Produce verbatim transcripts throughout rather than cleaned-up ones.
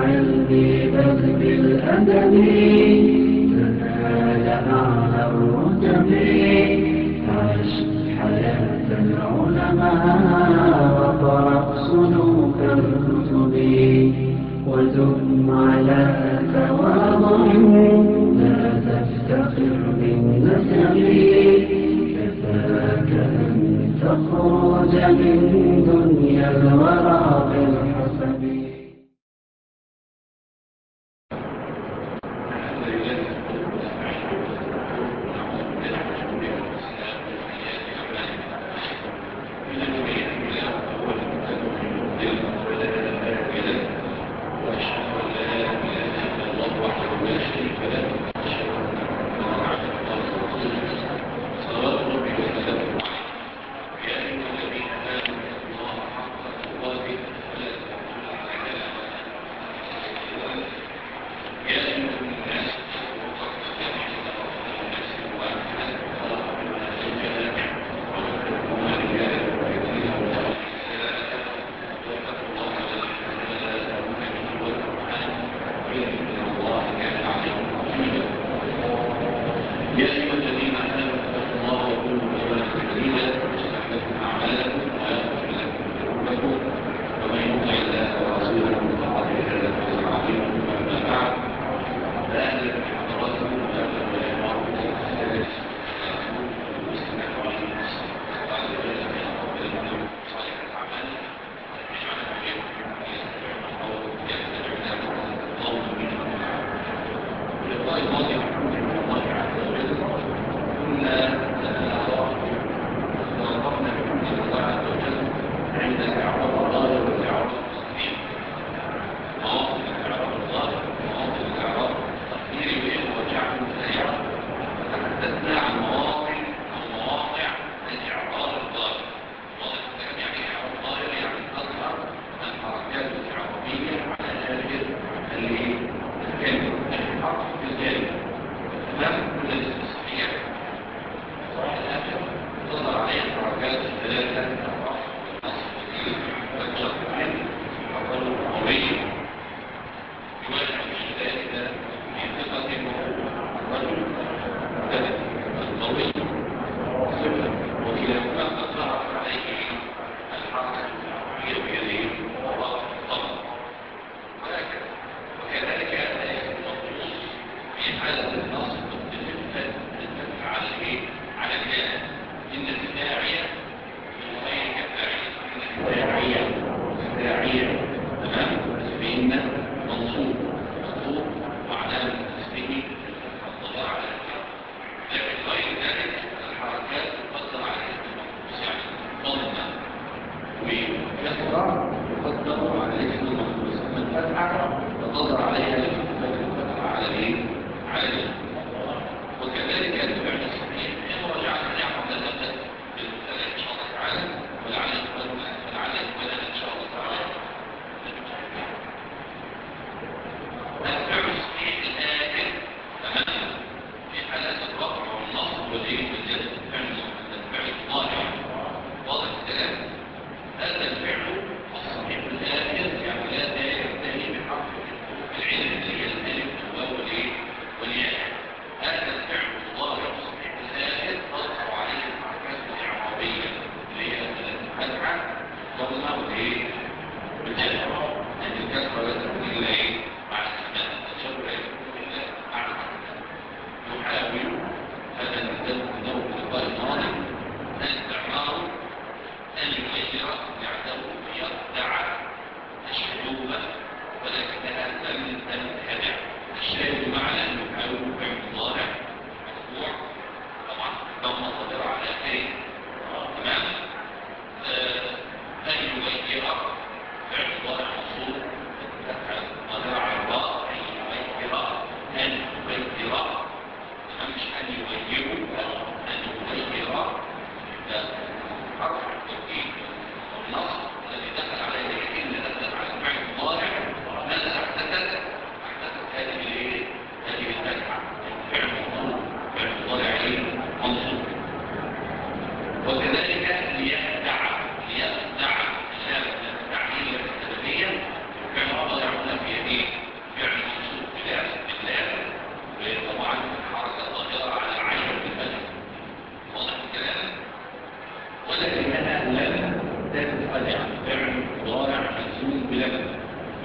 بالعلم بل بالأدب تنال أعلى الرتب. عش حياة العلماء وقرأ صنوف الكتب ودم على تواضع لا تفتخر بالنسب. كفاك أن تخرج من دنيا الورى بالحسب.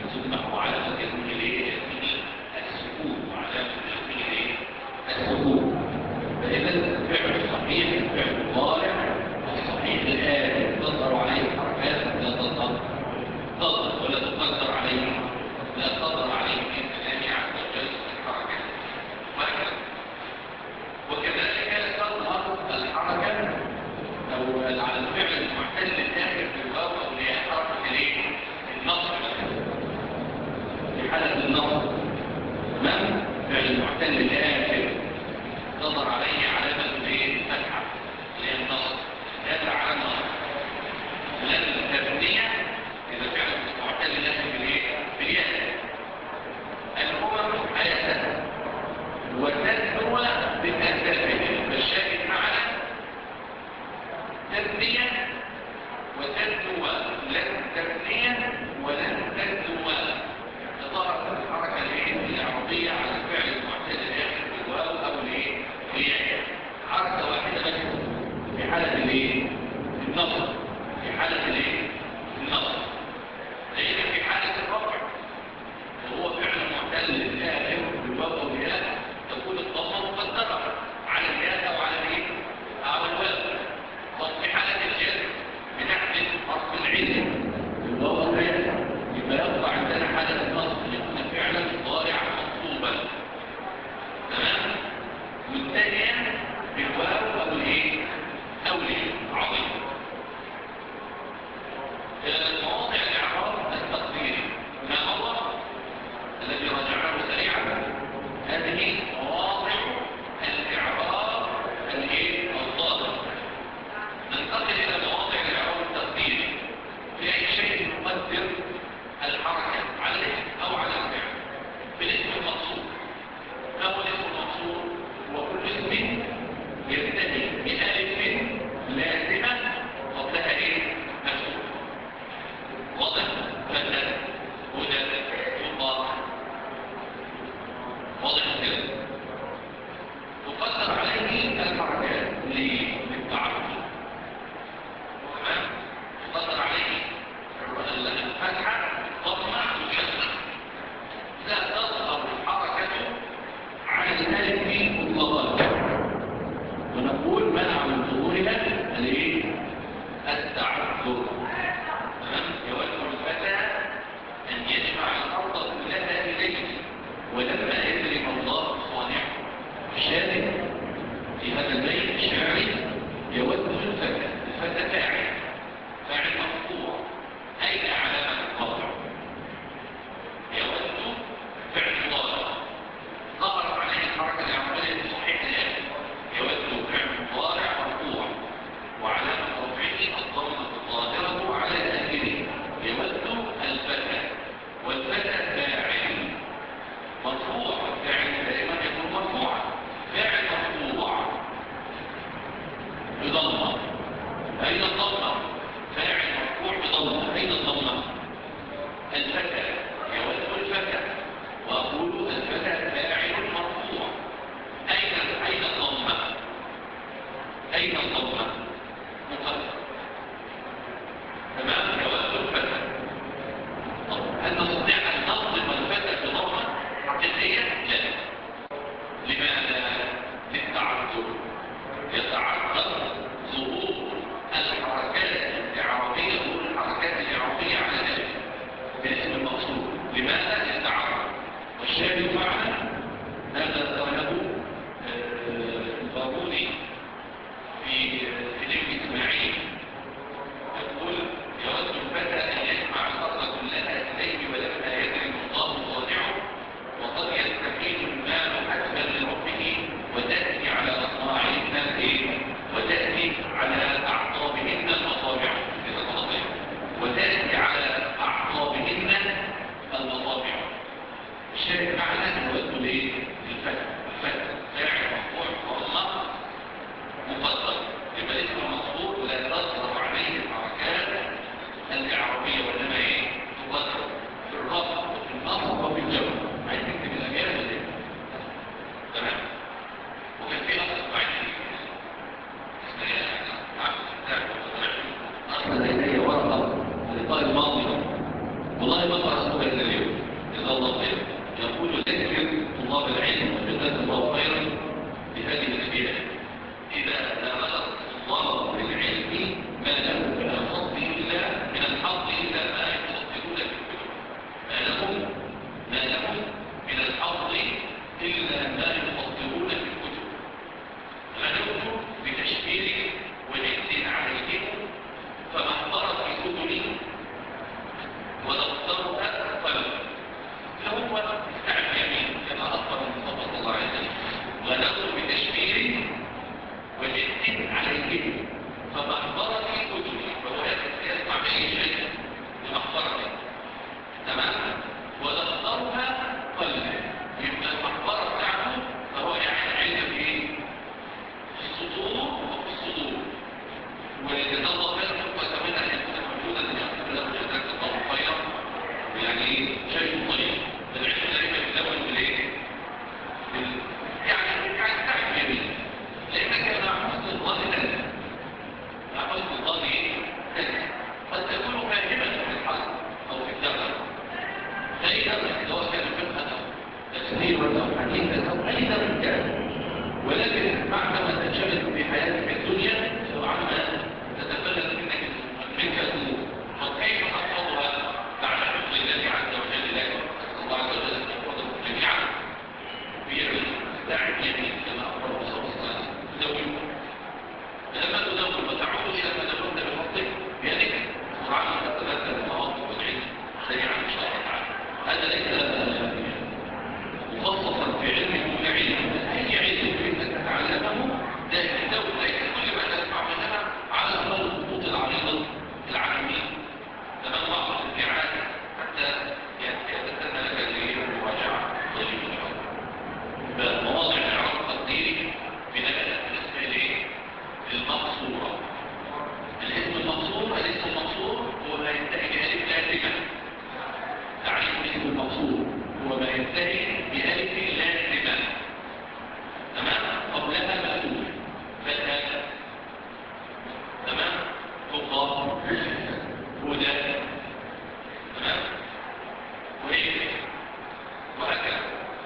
ثم هو علامة يكون الايه؟ السكون، وعلامة يكون الايه؟ السكون. فإذا الفعل الصحيح الفعل المضارع الصحيح الآن تظهر عليه الحركات لا تظهر تظهر ولا تقدر عليه لا تظهر عليه من كلام عز وجل الحركات. وهكذا وكذلك تظهر الحركة أو على الفعل المعتل الآخر في الواو أو اللي هي حركة الايه؟ النصب في حالة النصب. تمام؟ فعل المعتل الآخر تظهر عليه علامة الايه؟ الفتحة اللي هي النصب. هذا علامة النصب. لأن التبنية إذا فعل المعتل الآخر بالايه؟ بالياء. الأمم آية وتتلو بتأسفه. فالشاهد معنا تبنية وتتلو لن تبنية ولن تتلو. تظهر الحركة العربية على الفعل المعتل الآخر بالواو أو الايه؟ الياء. حركة واحدة بس في حالة الايه؟ النصب. في حالة الايه؟ النصب. لأن في حالة الرفع وهو فعل معتل الآخر بالواو أو الياء تكون الضمة مقدرة على الياء أو على الايه؟ أو الواو. وفي حالة الجر بنحذف حرف العلم بالواو أو الياء يبقى يطلع عندنا حالة النصب يكون فعلا ضارعا منصوبا. تمام؟ والثانية بالواو أو الايه؟ أو الايه؟ عظيم. مواضع الإعراب التقديري ما هو الذي رجعناه سريعا؟ هذه مواضع الإعراب الايه؟ الظاهر. ننتقل إلى مواضع الإعراب التقديري. في أي شيء يقدر الحركة على الاسم أو على الفعل. في الاسم المقصود ما هو الاسم المقصود؟ وكل اسم ينتهي بألف لازمة قبلها ايه؟ مفتوح. واضح؟ مثلا هدى الله. واضح كده؟ تقدر عليه الحركات للتعرض. تمام؟ تقدر عليه الفتحة ضمة وكسرة. لا تظهر الحركة على الألف مطلقا. ونقول منع من ظهورها الايه؟ التعذر. تمام؟ يود الفتى أن يجمع الأرض كلها إليه ولما يدرك الله صانعه. الشاهد في هذا البيت الشاعري يود الفتى الفتى فاعل فاعل مقطوع. أين علامة القطع؟ يود فعل مضارع ظهرت عليه الحركة العملية الصحيحة الآن. يود فعل مضارع مقطوع وعلامة رفعه الضمة الظاهرة على آخره. يود الفتى والفتى فاعل مرفوع. فاعل دائما يكون مرفوعا. فاعل مرفوع بضمة. أين الضمة؟ فاعل مرفوع بضمة. أين الضمة؟ الفتى. يود الفتى وأقول الفتى فاعل مرفوع. أين أين الضمة؟ أين الضمة؟ مقدر. تمام؟ يود الفتى. هل نستطيع أن نضم الفتى بضمة حقيقية؟ لا. لماذا؟ للتعذر. يتعذر ظهور الحركات الإعرابية ظهور الحركات الإعرابية على الألف بالاسم المقصود. لماذا؟ للتعذر. والشاهد معنا هذا قاله الباروني في فيلم إسماعيل. يقول يود الفتى أن يجمع الأرض كلها إليه ولما يدرك الله صانعه وقد يستفيد المال حسبا لربه وتأتي على أصناعهن وتأتي على أعصابهن المطابع وتأتي على أعصابهن المطابع. الشاهد معنى يود ليه؟ الفتى. الفتى فاعل مرفوع ضمة مقدر. يبقى اسم المقصود لا تظهر عليه الحركات الإعرابية وإنما ايه؟ تقدر في الرفع وفي النصب وفي الجر. عايز تكتب الأميال ولا ايه؟ تمام. وكان في أصل بعيد أصل إليه ورقة لطاء الماضي والله ما قرأتها إلا اليوم. ايه؟ شيء طيب. العلم دائما يتلون بالايه؟ يعني يعني تعب جميل. لانك مع حسن الظن تنسى. مع حسن الظن ايه؟ تنسى. قد تكون فاهما في الحق او في الدعوه. فإذا سواء كان فقها او تفسيرا او حديثا او اي درس كان. ولكن بعدما تنشغل في حياتك الدنيا وعما تتبلد منك منك الامور فكيف تحفظها بعد حفظ الله عز وجل لك الله عز وجل ان يحفظكم جميعا في داعي يمين كما اخبر الله سبحانه تداول لما تداول وتعود الى ما داولت بفضلك بيدك سرعان تتبدل المواقف والعلم سريعا ان شاء الله تعالى. هذا ليس مخصصا في علم دون علم. اي علم تريد ان تتعلمه لازم تداول ليس كل ما تسمع منها على امر الخطوط العريضه العالميه تمام بعض الابداعات حتى يتسنى لك المراجعه طيبه ان شاء الله. فمواضع الاعراب التقديري بناء بالنسبه ليه؟ المقصوره. الاسم المقصور الاسم المقصور هو ما ينتهي بألف لازمه. تعريف الاسم المقصور هو ما ينتهي بألف لازمه تمام قبلها مفتوح فتاه تمام تقى هدى تمام وهي وهكذا.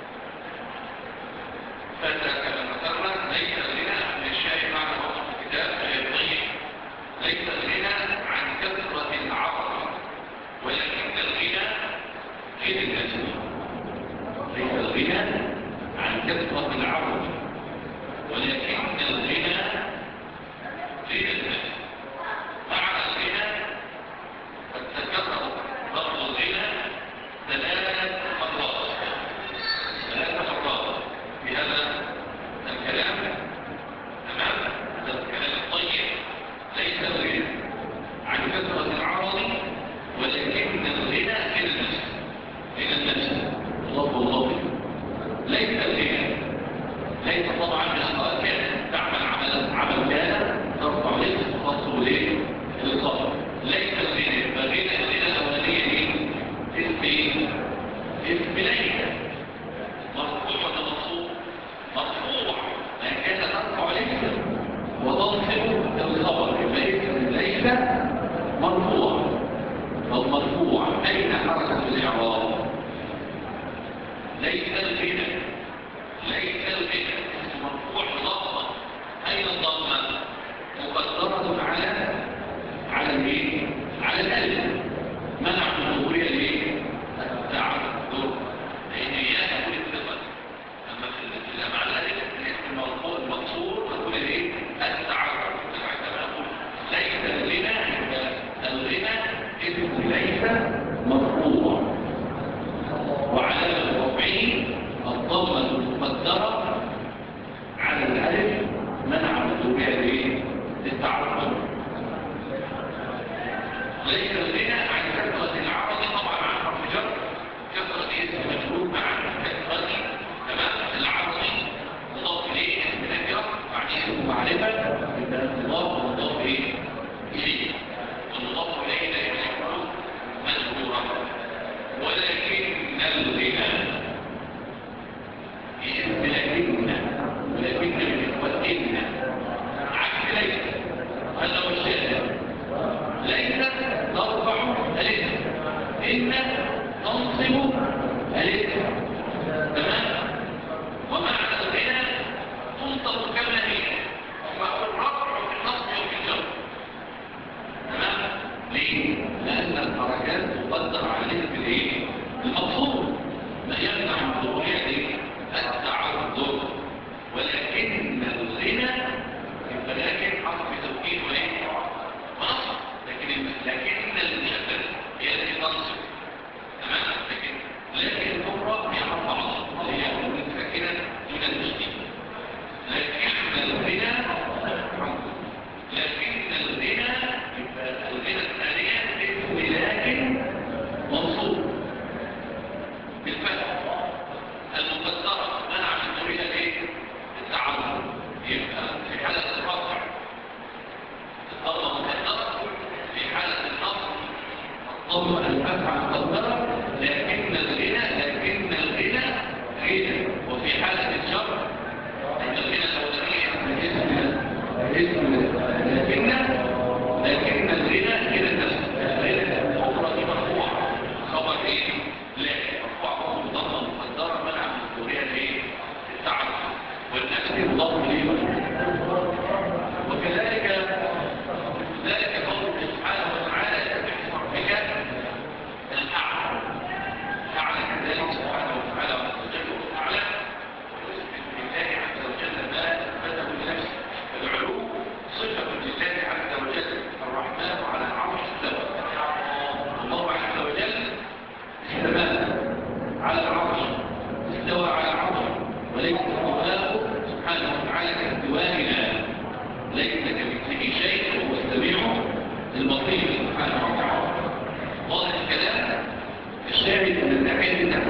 فتى كما ذكرنا ليس الغنى للشاعر معنى وصف الكتاب الطيب ليس الغنى عن كثرة العرب ولكن الغنى في الناس. ليس الغنى عن كثرة العرب ولكن الغنى في الناس. معنى الغنى قد تكرر لفظ الغنى ثلاث مرات ثلاث مرات في هذا الكلام تمام. هذا الكلام الطيب ليس الغنى عن كثرة العرض ولكن الغنى في النفس من النفس الله الله ليس الغنى ليس طبعا من أخوات كان تعمل عمل عمل كان ترفع رزق تصل ليه الصبر. ليس الغنى فغنى الغنى الأولانية ايه؟ اسم ايه؟ اسم ليس مرفوع ولا منصوب؟ مرفوع ما كان ترفع ليس وتنصب الخبر ليس ليس مرفوع. فالمرفوع أين حركة الإعراب؟ ليس الغنى ليس الغنى مرفوع لفظا أين الضمة؟ مقدرة على على الايه؟ على الألف منع من ظهورها الايه؟ التعذر لأن هي تكون الثقة. أما في مع الألف الاسم المرفوع المقصور تكون الايه؟ التعذر. كما أقول ليس الغنى الغنى اسم ليس مرفوع وعلى رفعه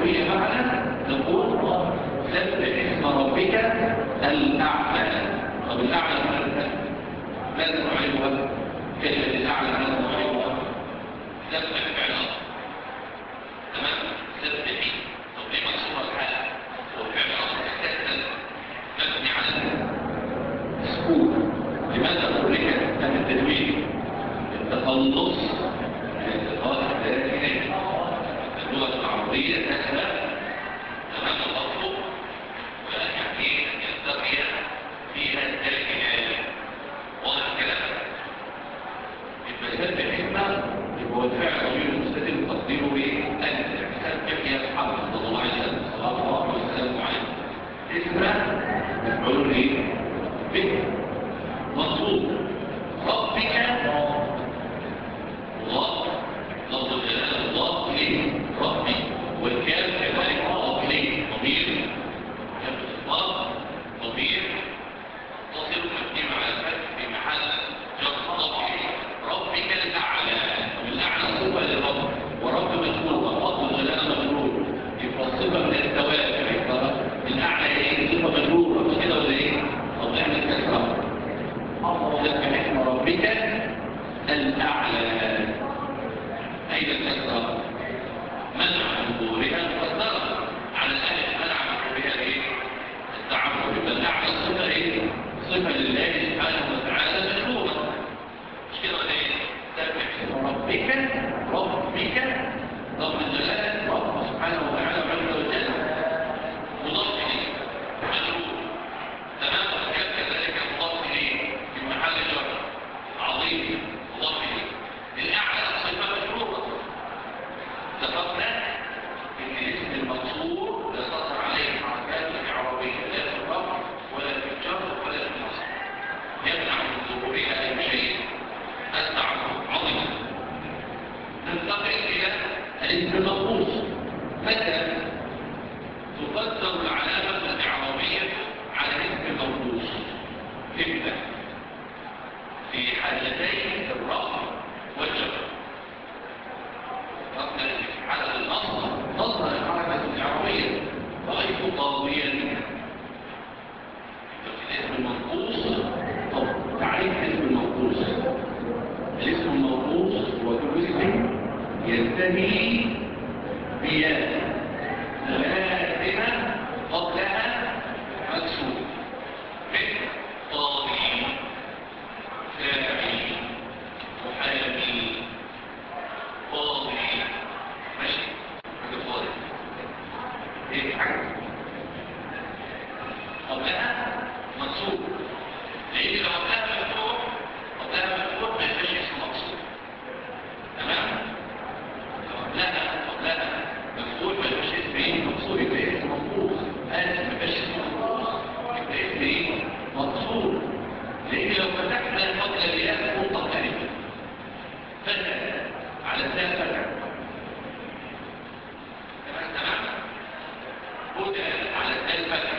هي معنى نقول سبح اسم ربك الأعلى. طب الأعلى ماذا نعرفها؟ كلمة الأعلى ماذا نعرفها؟ سبح فعل أصل. تمام؟ سبح. طب ليه مكسورة الحال؟ هو فعل أصل استثنى مبني على السكون. لماذا ترك أهل التدوين التخلص من الإضافة الداخلية؟ اللغة العربية تسبح تمام الأصل ويعني يستقي فيها الداخلية. واضح الكلام؟ يبقى سبح اسمه يبقى الفعل ضمير مستتر تقديره ايه؟ أنت سبح يا محمد صلى الله عليه وسلم صلى الله عليه وسلم عليه. اسمه مفعول ايه؟ به مطلوب. ربك الله لفظ الجلالة الله ليه؟ ربي. والكاف كذلك الله ليه؟ ضمير كاف الإطلاق ضمير تصل مبني على الفتح في محل جر ضمير. ربك الأعلى. والأعلى صفة للرب ورب مجهول ولفظ الجلالة مجهول. يبقى الصفة من التوابع. يبقى الأعلى ايه؟ صفة مجهولة مش كده ولا ايه؟ طب اعمل كسرة سبح اسم ربك الأعلى. أين الكسرة؟ منع ظهورها مقدرة على الألف. منع ظهورها ايه؟ التعبد. يبقى الأعلى صفة ايه؟ صفة لله سبحانه وتعالى مجهولة مش كده ولا ايه؟ سبح اسم ربك ربك رب الجلال رب سبحانه وتعالى عز وجل مضاف إليه مجهول. تمام. وكان كذلك مضاف إليه في محل جر عظيم مضاف إليه. الأعلى صفة مجهولة. اتفقنا إن الاسم المقصور لا تظهر عليه حركات الإعرابية لا في الرفع ولا في الجر ولا في النصب. يمنع من ظهورها أي شيء. التعبد عظيم. ننتقل إلى الاسم المنقوص. متى تقدر العلامة الإعرابية على الاسم المنقوص؟ إمتى؟ في حالتين الرفع والجر. رفع في حالة النصب تظهر الحركة الإعرابية رأيت طاويا. الاسم المنقوص. طب تعريف الاسم المنقوص. الاسم المنقوص هو كل اسم ينتهي بياء لازمة قبلها مكسور. مثل طاغي فاعل محامي قاضي. ماشي حاجة فاضي ايه حاجة قبلها مكسور. لأن لو قبلها مفتوح قبلها مفتوح ما يبقاش اسم مقصود. تمام. قبلها قبلها مفتوح ما يبقاش اسم ايه مقصود. يبقى اسم منقوص. اسم ما يبقاش اسم منقوص يبقى اسم ايه مقصود. لأن لو فتحنا قبل الياء نقطة ثانية فتح على الثاني فتح. تمام تمام. هدى على الثاني فتح.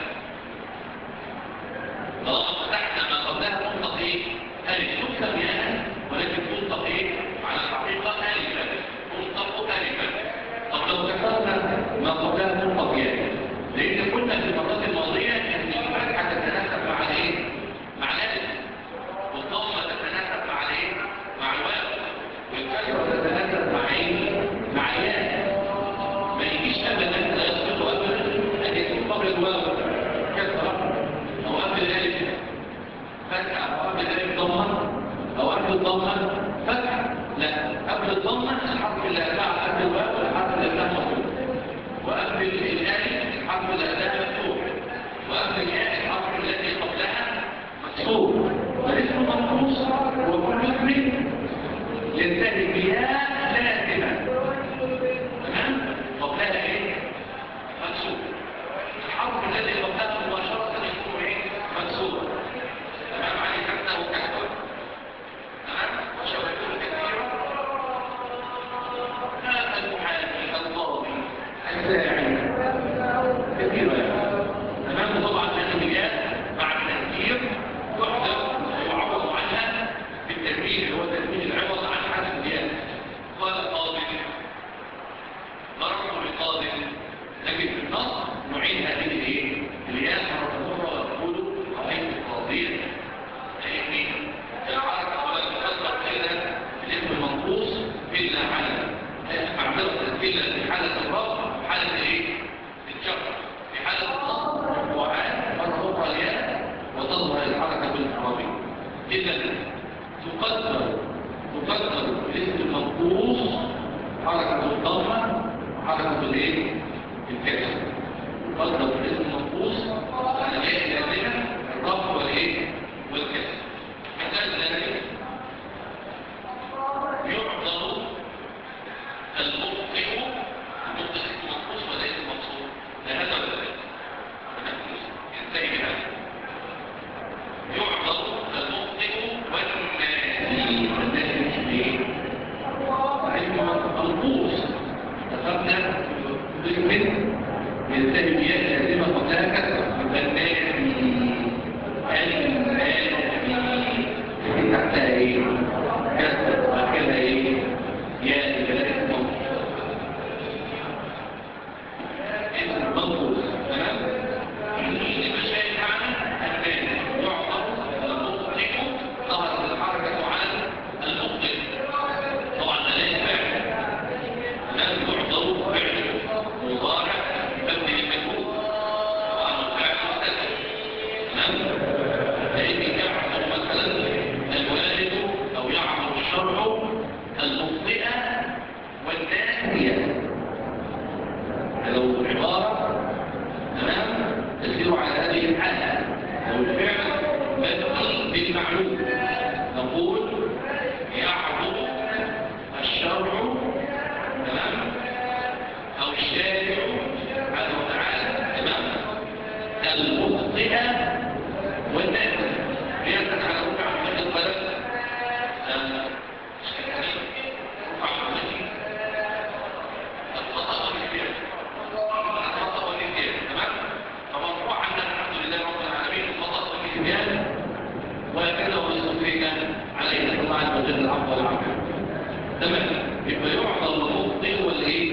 طالما فتحنا ما قبلها نقطة ايه ألف تكتب ياء ولكن تنطق ايه على الحقيقة ألفا. تنطق ألفا. طب لو كسرنا ما قبلها نقطة ياء لأن كنا في المرات الماضية أن الفتحة تتناسب مع الايه مع الألف والضمة تتناسب مع الايه مع الواو والكسرة تتناسب مع ايه مع الياء. ما يجيش أبدا لا يصدق أبدا أن يكون قبل الواو كسرة أو قبل الألف فتحة أو قبل الألف ضمة أو قبل الضمة فتحة. لا قبل الضمة الحرف اللي أتبع قبل الواو الحرف اللي أتبع مفتوح. وقبل الألف الحرف اللي أتبع مفتوح. وقبل الياء الحرف الذي قبلها مكسور. والاسم منقوص هو كل اسم ينتهي بياء لازمة. تمام. قبلها ايه مكسور. الحرف الذي قبلها مباشرة يكون ايه مكسور. تمام. عليه كسر وكسر. تمام. وشواهده كثيرة. هذا المحامي القاضي الساعي كثيرة. تمام. طبعا لأن الياء بعد تنكير تحذف ويعوض عنها بالتنوين اللي هو تنوين العوض عن حرف الياء. اسم ينتهي بياء لازمة قبلها كسرة يبقى النادي النادي تحتها ايه؟ كسرة وهكذا ايه؟ ياء البلاء اسمه اسم منقوص تمام؟ يبقى شايف معنى النادي يعطى المطلق ظهرت الحركة على المطلق طبعا ده ليس فعل لم يعطى فعل مضارع مبني للمجهول طبعا الفعل مستتر تمام؟ لأن يعمل مثلا الوالد أو يعمل الشرع المخطئة والناسية لو عبارة تمام تسير على هذه الحالة لو الفعل مبني بالمعلوم نقول يعبد الشرع تمام أو الشارع سبحانه وتعالى تمام المخطئة والناس رياضة على ركع من القلب رفع المشي الخطأ والنسيان الخطأ والنسيان تمام فمرفوع عنا الحمد لله رب العالمين الخطأ والنسيان وهكذا ونصفينا عليه الله عز وجل العفو والعافية تمام يبقى يعطى المخطئ والايه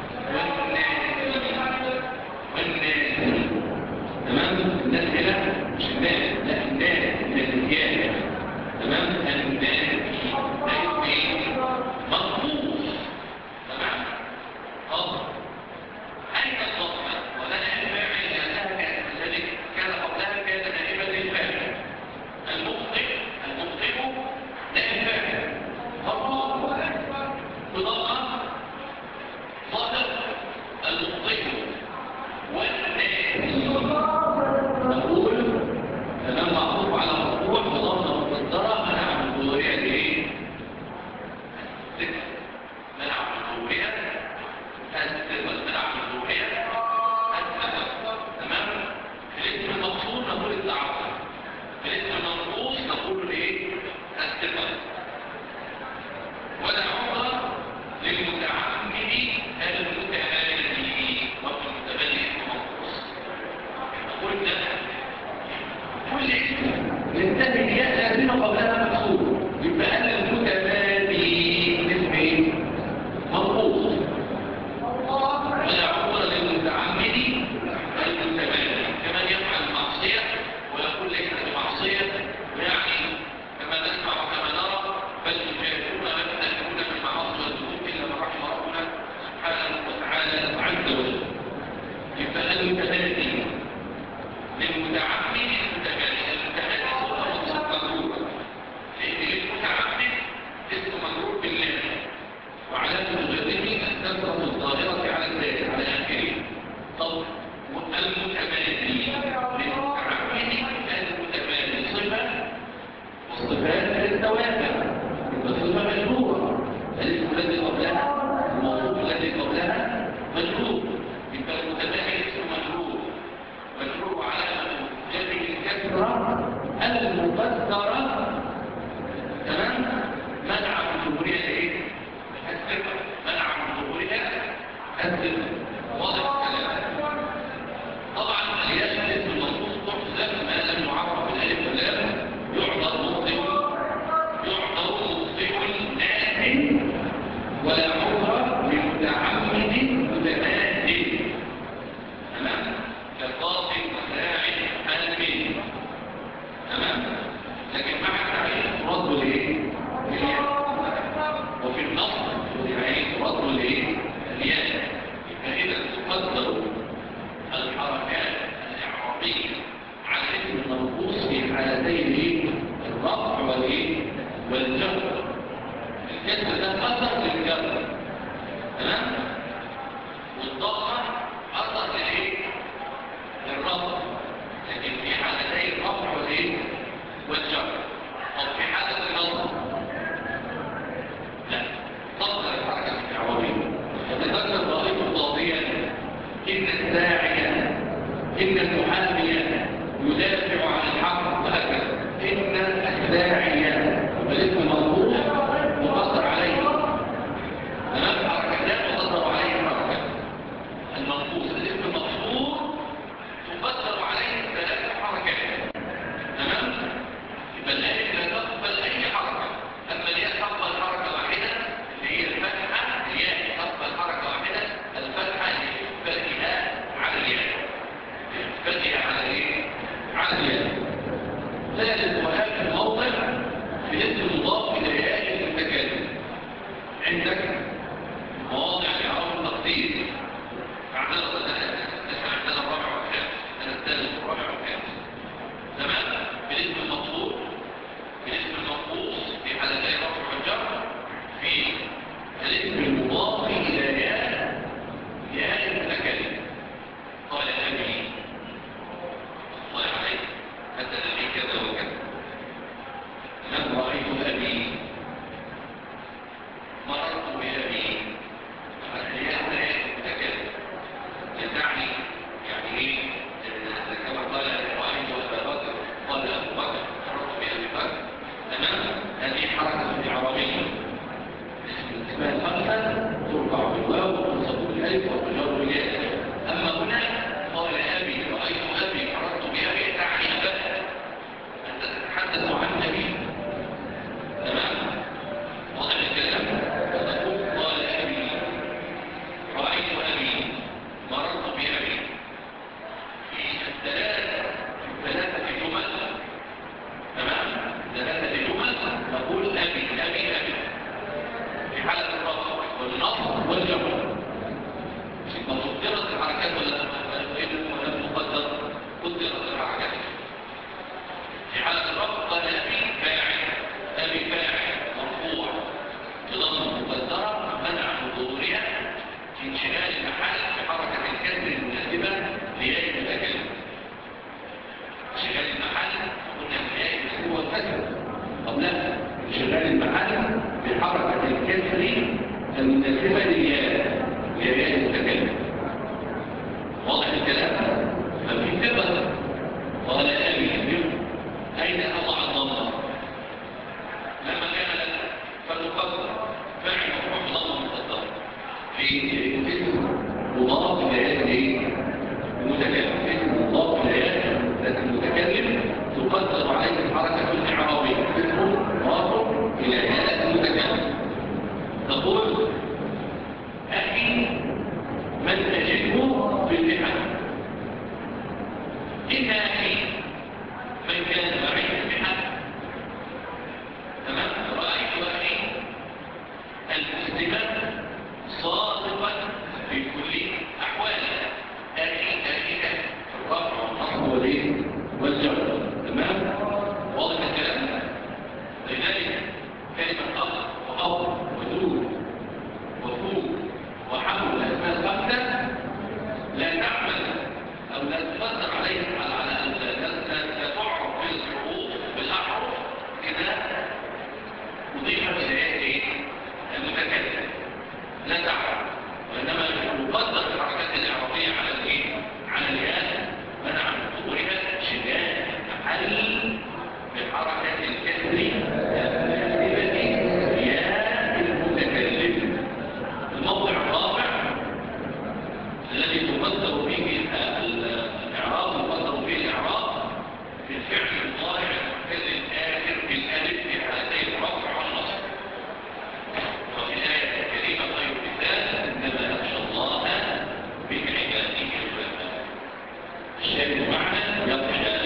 والناس تمام الناس هنا مش الناس لا الناس من الزيادة تمام الناس ده اسم ايه مخصوص تمام اه اين الضبط ولا الفاعل لانها كانت الذي كان قبلها كان نائبا للفاعل المخطئ المخطئ لا الفاعل مرفوع بضمه صادق المخطئ والناس نقول تمام معروف على مرفوع بضمه مقدره منع من ظهورها الايه؟ منع من ظهورها الثقل منع من ظهورها الثقل تمام؟ في الاسم المقصود نقول التعطل في الاسم المنقوص نقول الايه؟ الثقل ولا عذر للمتعمد المتبادي وقت المتبادي اسم منقوص قلنا كل اسم ينتهي بياء لازمه قبلها مكسور يبقى ان المتبادي اسم ايه؟ منقوص ولا عذر للمتعمد المتبادي كمن يفعل معصيه ويقول ليس بمعصيه ويعني كما نسمع وكما نرى بل يجاهدون ويفتنون بالمعاصي والذنوب الا من رحم ربنا سبحانه وتعالى عز وجل يبقى المتبادي للمتعمد المتبادي المتبادي صفه مجروره لان للمتعمد اسم مجرور بالله وعلامه جره الكسره الظاهره على الذات على اخره طب المتبادي للمتعمد المتبادي صفه والصفات للتواتر يبقى صفه مجروره الاسم الذي قبلها الموصوف الذي قبلها مجرور يبقى المتبادي اسم مجرور مجرور علامه جره الكسره المقدره تمام منع من ظهورها ايه؟ الثقه منع من ظهورها الثقه واضح الكلام طبعا الياء الاسم المنقوص تحذف ما لم يعرف بالالف واللام يعطى المخطئ يعطى المخطئ ناس ولا عذر لمتعمد متبادل تمام كقاصد مساعد امن تمام لكن مع التعريف ترد لايه؟ الياء وفي النص يعني ترد لايه؟ الياء يبقى اذا تقدر الحركات الاعرابيه على اسم المنقوص في حالتين ايه؟ الرفع والايه؟ والجر الجر ده اثر للجر تمام؟ والضمه اثر لايه؟ للرفع لكن في حالتين الرفع والايه؟ والجر طب في حاله النصب لا تظهر الحركه الاعرابيه تتذكر ضريب الضاضيه ان الداعيه ان المحامي يدافع عن الحق وهكذا ان الداعيه الاسم منقوص مقدر عليه تمام حركه لا تقدر عليه حركه المنقوص لا تعمل أو لا تقدر عليها على أن لا تعرف بالحروف بالأحرف إذا أضيفت إليها إيه؟ المتكلم لا تعرف، وإنما يقدر الحركات الإعرابية على الإيه؟ على الياء منع من ظهورها شجاع محل بحركة الكسر الكاتبة ياء المتكلم. الموضع الرابع الذي تقدر فيه الإعراب مقدر فيه الإعراب في الفعل المضارع المتكلم آخر بالألف في حالتين الرفع والنصب. وفي الآية الكريمة غير مثال إنما يخشى الله من عباده العلماء. الشاهد معنى يخشى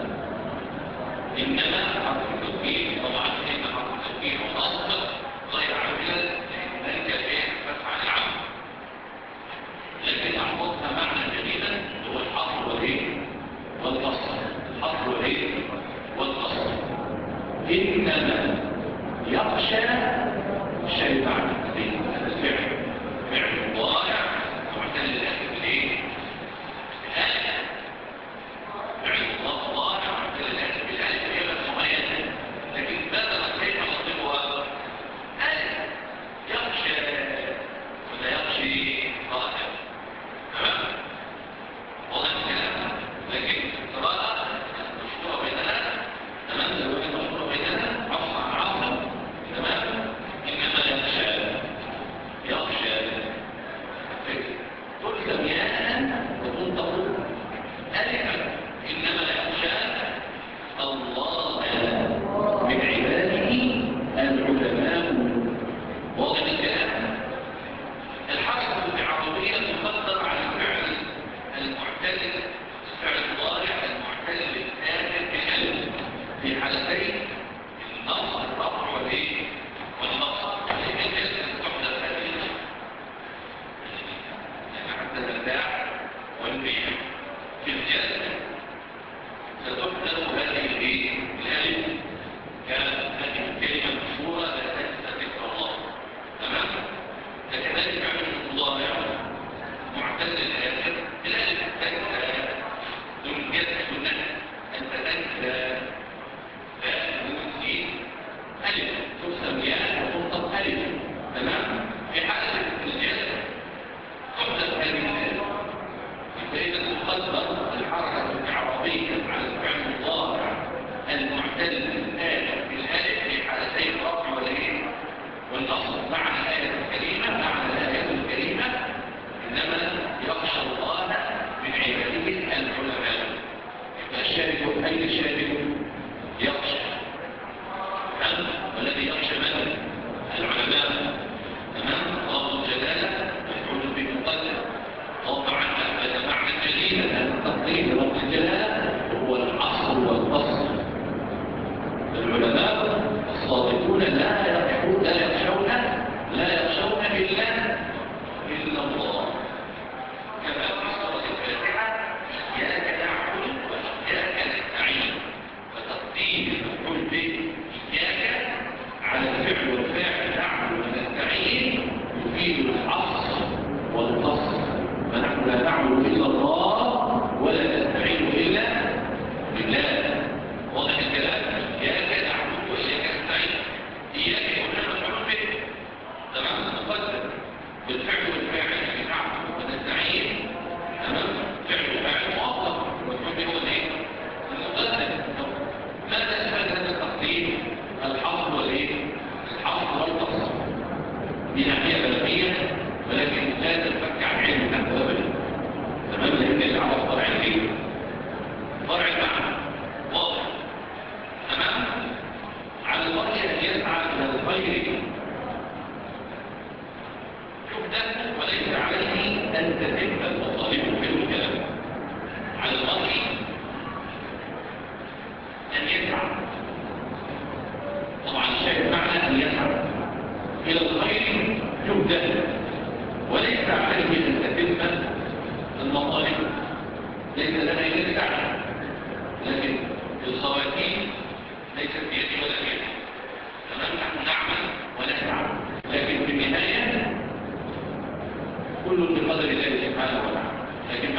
إنما حرف التوكيد طبعا إن حرف التوكيد ونصب غير عاملا لأن كيف فتح العمل، لكن أحفظها معنى جديدا هو الحصر والإيه والقصر. الحصر والإيه والقصر. إنما يخشى شيء معنى الفعل فعل مضارع معتل الألف بالإيه؟ بالألف. فعل مضارع معتل الألف بالألف هي بس مميزة، لكن مثلا كيف نصبها؟ ألف يخشى ولا يخشي قائم. تمام؟ واضح الكلام؟ لكن القراءة المشهورة بيننا تمام الوجه المشهورة بيننا عصر عن عصر. تمام؟ إنما يخشى يخشى تلزم ياء وتنطق ألفا. إنما يخشى الله من عباده العلماء. واضح الكلام؟ الحركة الإعرابية تقدر على الفعل المعتل الفعل المضارع المعتل الآخر بالألف في حالتين النصب الرفع والإيه والنصب. لكن لازم تحدث هذه يعني حتى النزاع والبيع في الجزء ستحدث هذه الإيه الألف. كانت هذه الكلمة مشهورة لا تنسى ذكر الله. تمام؟ كذلك فعل المضارع معتل الآخر بالألف تنسى دون جزء سنة أنت تنسى فنسي ألف ترسم ياء وتنطق ألف. تمام؟ في حالة الجزء تحدث هذه الألف. فإذا تقدر الحركة الإعرابية على الفعل المضارع المعتل الآخر بالألف في حالتين الرفع والإيه والنصب. معنى الآية الكريمة معنى الآية الكريمة إنما يخشى الله من عباده العلماء. الشاهد أين الشاهد؟ يخشى تمام؟ والذي يخشى من؟ العلماء. تمام؟ الله الجلالة مفعول به مقدم. طبعا هذا معنى جديد هذا التقديم لرب الجلالة هو العصر والقصر. العلماء الصادقون لا يخشون لا يخشون لا يخشون إلا إلا الله. كما في سورة الفاتحة إياك نعبد وإياك نستعين. فتقديم المفعول به إياك على الفعل والفاعل نعبد ونستعين يفيد العصر والقصر. فنحن لا نعبد إلا الله ولا نستعين إلا بالله. واضح الكلام؟ إياك نعبد وإياك نستعين. إياك يقولنا مفعول به تمام مقدم بالفعل والفاعل نعبد ونستعين. تمام؟ فعل وفاعل مؤخر والمفعول به هو الايه؟ المقدم. ماذا يفعل هذا التقديم؟ الحصر والايه؟ الحصر والقصر من ناحية بلاغية، ولكن لا تنفك عن علم النحو أبدا. تمام؟ لأن الإعراب فرع العلم فرع المعنى واضح. تمام؟ على المرء أن يسعى إلى الخير يبدأ وليس عليه أن تتم المطالب في الكلام. على المرء أن يسعى. طبعا الشيء معنى أن يسعى إلى الخير يبدأ وليس عليه أن تتم المطالب. ليس لنا إلا السعي، لكن الخواتيم ليست بيدي ولا بيدي. تمام؟ نحن نعمل ونسعى، لكن في النهاية كل بقدر الله سبحانه وتعالى. لكن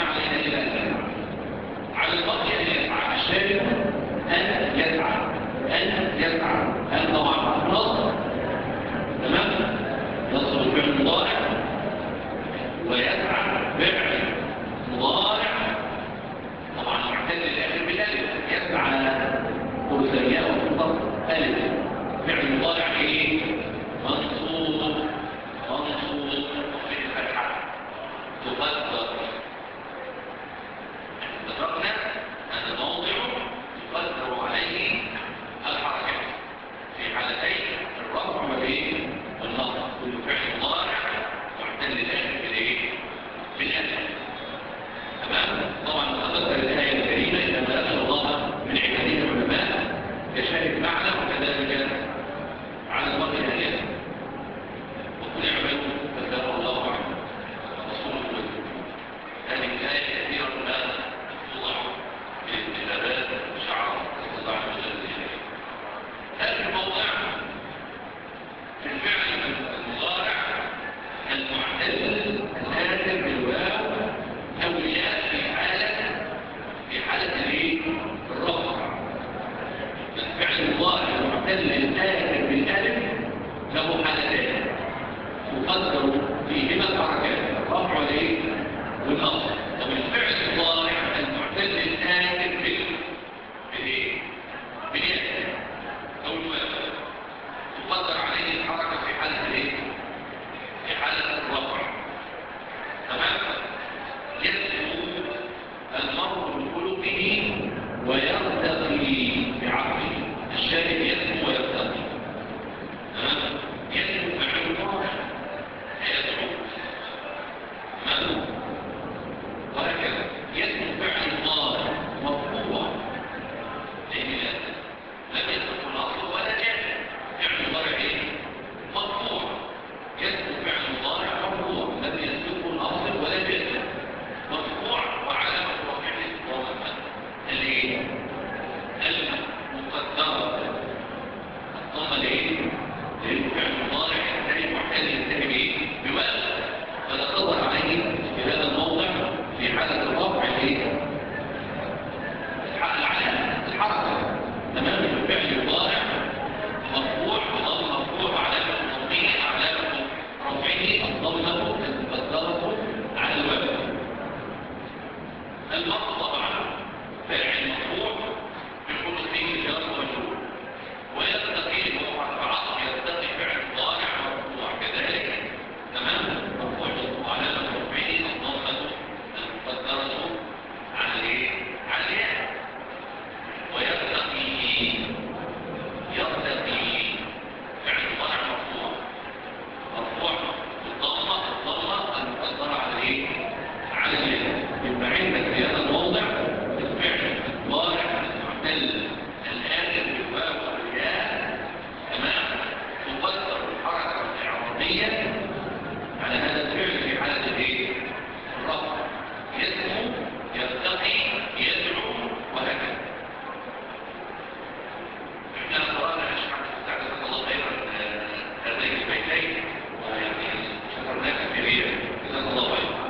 اتفقنا هذا موضع يقدر عليه الحركة في حالتين الرفع والايه والنصب. كل فعل مضارع معتل الاخر بالايه بالالف. تمام. طبعا نتذكر الايه الكريمه اذا ما اسال الله من عباده العلماء يشارك معنا وكذلك على المرء ان يسال وكل اعملوا فسار الله عنه رسوله ويكون. هذه الايه كثيرا ما توضع في الكتابات والشعر نسال الله عز وجل ذلك. هذا الموضع في الفعل المضارع المعتل الآخر بالواو أو الياء في حالة في حالة الايه؟ الرفع. الفعل المضارع المعتل الآخر بالألف له حالتين تقدر فيهما الحركات الرفع والايه؟ والنصب. طب الفعل المضارع المعتل الآخر بالايه؟ بالياء أو الواو تقدر عليه الحركة في حالة الايه؟ في حالة الرفع. تمام. يسمو المرء بخلقه ويرتقي بعقله. الشاهد يسمو ويرتقي. تمام. يسمو فعل مضارع يدعو. تمام. وهكذا يسمو فعل مضارع مرفوع لأن لم يسمو الأصل ولا جاء. فعل مضارع ايه؟ مرفوع. يسمو فعل مضارع مرفوع لم يسبقه الاصل ولا جزم مرفوع وعلامه رفعه الضمه الايه؟ المقدره. الضمه الايه؟ لانه فعل مضارع ينتهي محتاج ينتهي بايه؟ بواو. فلا تظهر عليه في هذا الموضع في حاله الرفع الايه؟ العلامه الحركه. تمام. الفعل المضارع مرفوع بضم مرفوع علامه ضمه علامه رفعه الضمه المقدره على الواو. المرء طبعا فاعل مرفوع بكل فيه جار ومجرور ويرتقي وهو عطف يرتقي فعل مضارع مرفوع كذلك. تمام. مرفوع علامه رفعه الضمه المقدره على الايه؟ عليها. ويرتقي يرتقي فعل مضارع مرفوع مرفوع بالضمه الضمه المقدره على ايه؟ على الياء. يبقى عندك في هذا الموضع الفعل مضارع معتل الاخر بالواو والياء. تمام. تقدر الحركه الاعرابيه على هذا الفعل في حاله الايه؟ الرفع. يسمو يرتقي يدعو وهكذا. احنا قرانا جزاك الله خيرا هذين البيتين ويعني شكرناك كثيرا جزاك الله خيرا.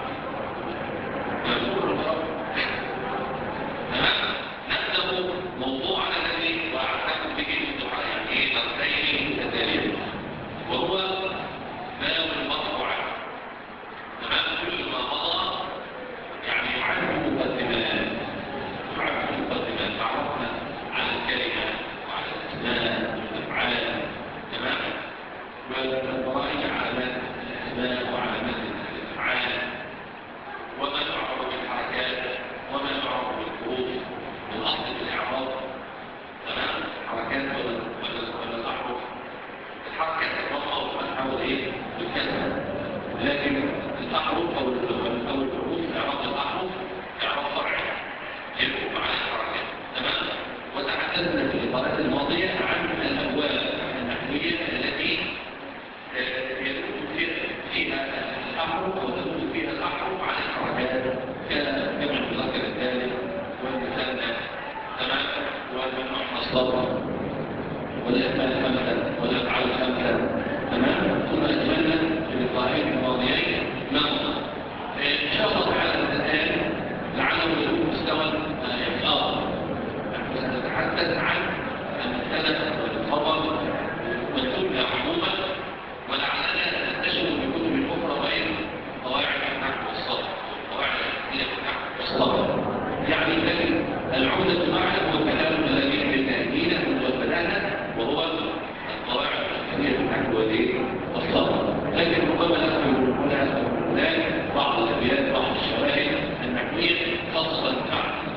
تمام. نبدا موضوعنا الذي وعدتكم به منذ يعني درسين متتاليين وهو باب المرفوعات. تمام. كل ما مضى يعني يعد مقدمات يعد مقدمات تعرفنا عن الكلمه وعن الاسماء والافعال. تمام. والقرائن علامات الاسماء وعلامات الافعال وما تعرف بالحركات وما تعرف بالحروف والاصل في الاعراب. تمام. حركات ولا ولا الاحرف. الحركات الضمه والفتحه والايه؟ والكسره. لكن الاحرف او او الحروف اعراب الاحرف اعراب فرعي يحكم على الحركات. تمام. وتحدثنا في اللقاءات الماضيه عن الابواب النحويه التي يدخل فيها الاحرف او تدخل فيها الاحرف على الحركات كجمع المذكر الثالث والمثنى. تمام. والممنوع من الصرف والاسماء الخمسه والافعال الخمسه. تمام. ثم اجملنا في اللقاءين الماضيين ما مضى. ان شاء الله تعالى الان لعله يكون مستوى اخر. نحن سنتحدث عن المبتدا والخبر والجمله عموما ولعلنا نكتشف بكتب اخرى غير قواعد النحو والصرف قواعد الاساسيه في النحو والصرف. يعني لكن العمده معنا هو الكلام الذي بالتاكيد منذ بدانا وهو القواعد الاساسيه في النحو والصرف. لكن ربما نذكر هنا هناك بعض الابيات بعض الشواهد النحويه خاصه بالنحو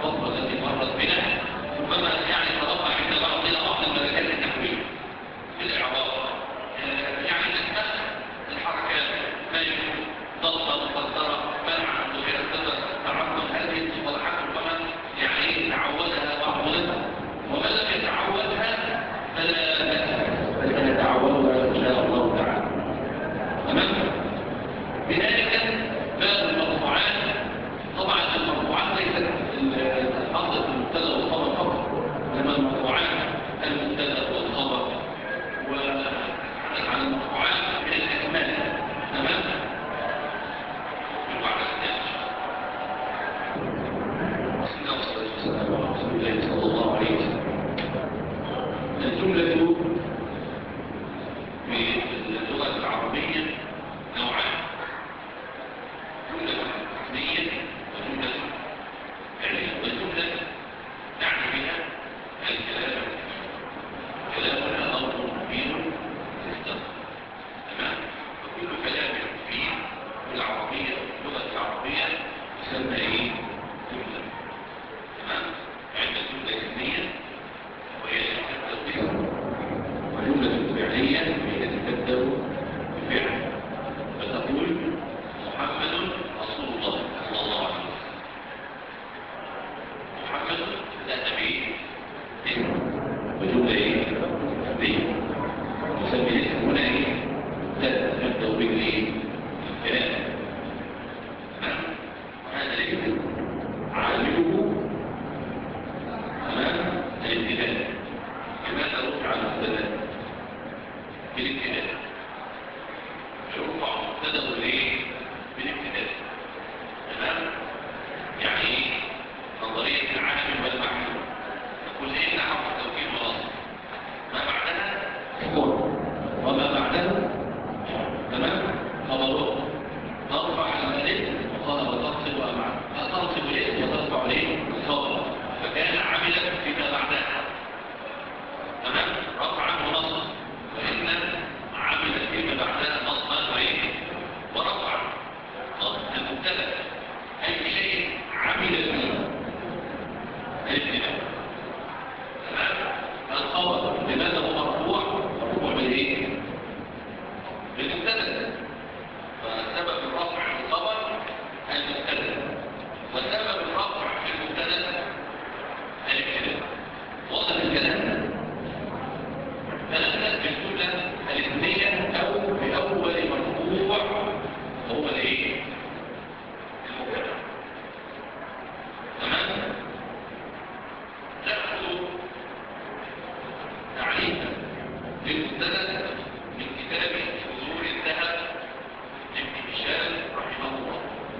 الحاصل في المبتدا والخبر فقط، لما المرفوعات المبتدا والخبر وحدث عن المرفوعات من الاسماء. تمام؟ المعنى الثاني بسم الله والصلاه والسلام على رسول الله صلى الله عليه وسلم. الجمله باللغه العربيه نوعان: جمله اسميه وجمله فعليه. والجمله نعني بها الكلام كلامنا امر مبين مستقر. تمام؟ وكل كلام مبين بالعربيه باللغه العربيه يسمى ايه؟ جمله. تمام؟ عندنا جمله اسميه وهي تبدا باسم، وجمله فعليه وهي تبدا بفعل. فتقول محمد رسول الله صلى الله عليه وسلم. محمد بدأنا بإيه؟ اسم وجملة إيه؟ اسمية. نسمي الاسم هنا إيه؟ تبدأ به الإيه؟ الكلام. تمام؟ وهذا الاسم عامله تمام؟ الابتداء. لماذا رفع المبتدأ؟ بالابتداء. يرفع المبتدأ بالإيه؟ بالابتداء. تمام؟ يعني إيه؟ نظرية العامل والمعلوم. نقول إن حرف توكيد ونصب ما بعدها اسم وما بعده تمام خبره. ترفع الالف وتنصب ومعنى تنصب الاسم وترفع الايه الخبر، فكان عاملا فيما بعدها. تمام؟ رفعا ونصبا. وإن عملت فيما بعدها نصبا وايه ورفعا. المبتدأ أي شيء عمل فيه الابتداء. تمام؟ الخبر لماذا هو مرفوع؟ مرفوع بالايه؟ بالمبتدأ. فسبب الرفع في الخبر المبتدأ، وسبب الرفع في المبتدأ الابتداء. واضح الكلام؟ فنبدأ بالجملة الاسمية أو بأول مرفوع وهو الايه؟ المبتدأ. تمام؟ نأخذ تعريفا للمبتدأ من كتاب حضور الذهب لابن هشام رحمه الله.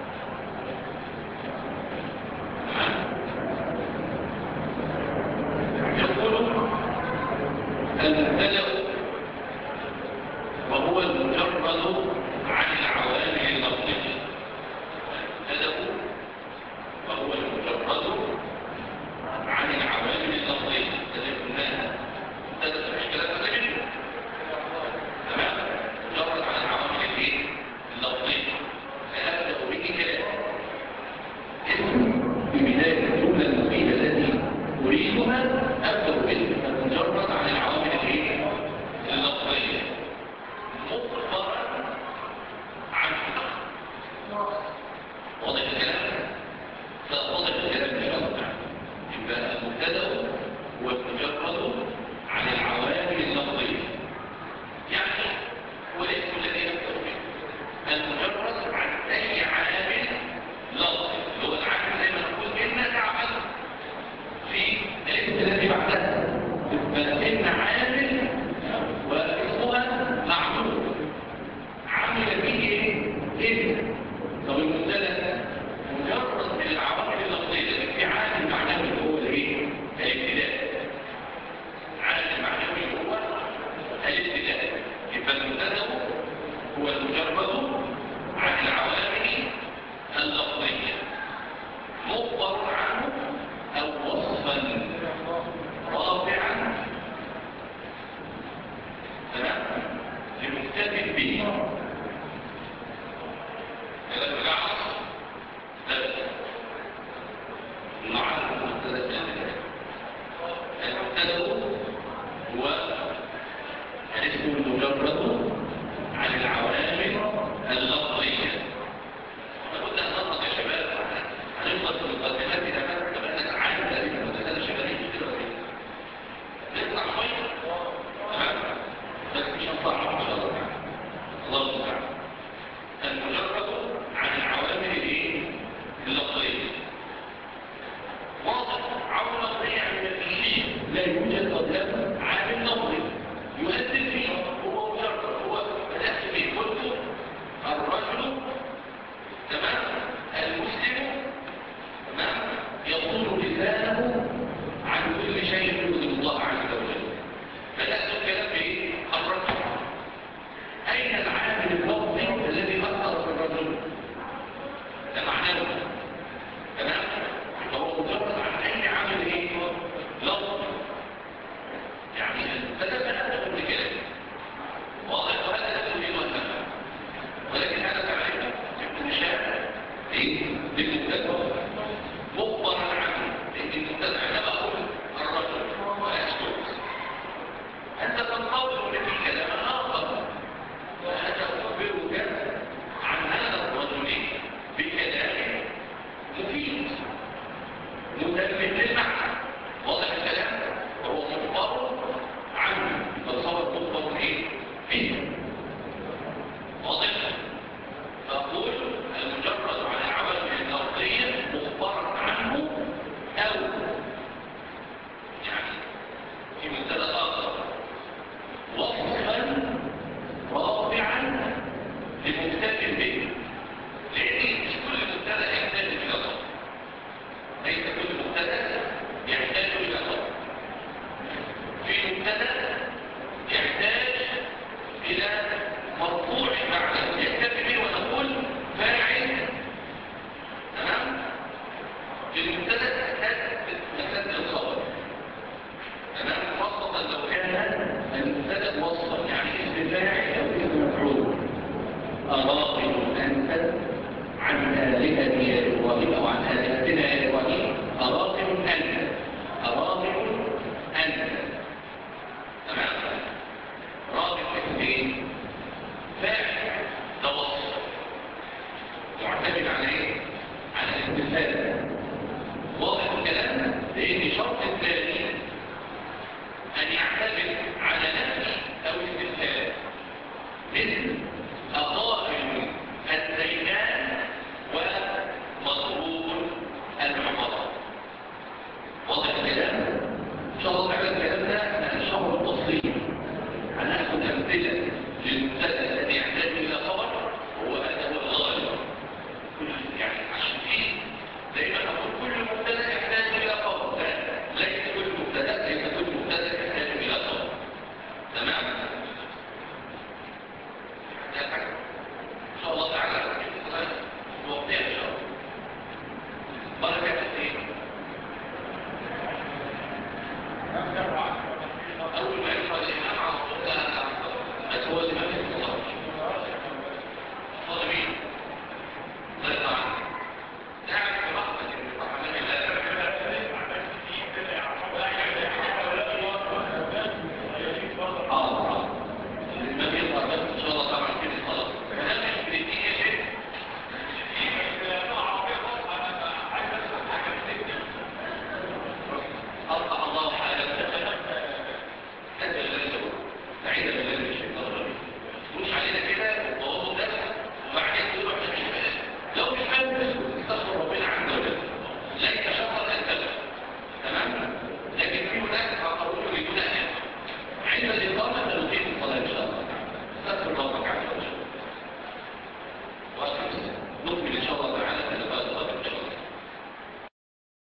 تمام؟ يقول المبتدأ وهو المجرد عن العوامل اللفظية. المبتدأ وهو المجرد عن العوامل اللفظية. تذكرناها مبتدأ مش كلام تجد. تمام؟ مجرد عن العوامل الايه؟ اللفظية. سأبدأ به كلام اسم في بداية الجملة المفيدة التي أريدها أبدأ به مجرد عن العوامل الايه؟ اللفظية مخبرا عنه. واضح الكلام؟ واضح الكلام مش أصبح. يبقى المبتدأ هو المجرد عن العوامل اللفظية. يعني هو الاسم الذي يبدأ به المجرد عن أي عامل لفظي، اللي هو العامل زي ما نقول إن تعمل في الاسم الذي بعدها. فإن عامل واسمها معمول عمل فيه ايه؟ إن. طب المبتدأ مجرد من العوامل اللفظية، لكن في عامل معنوي هو الايه؟ الابتداء. عامل معنوي هو الابتداء. يبقى المبتدأ هو المجرد عن العوامل اللفظية مخبر عنه أو وصفا رافعا تمام لمكتب به. كلام العصر لا نعرف المبتدأ. المبتدأ هو الاسم المجرد عن العوامل اللفظية. قلنا هنطلق يا شباب، هنطلق المقدمات إذا ما تبقى عن ذلك المدرسات الشبابية كده ولا ايه؟ نطلع شوية تمام؟ بس مش هنطلع إن شاء الله. الله المستعان. المجرد عن العوامل الايه؟ اللفظية مجرد عن أي عمل إيه؟ لفظ. يعني المبتدأ هذا كل كلام واضح، وهذا لا تريد أن ولكن هذا تعريف ابن شاء إيه؟ بالمبتدأ مخبرا عنه، لأن المبتدأ أنا بقول الرجل وأسكت، أنت تنقول لك كلام آخر، وأنا أخبرك عن هذا الرجل بكلام مفيد متمم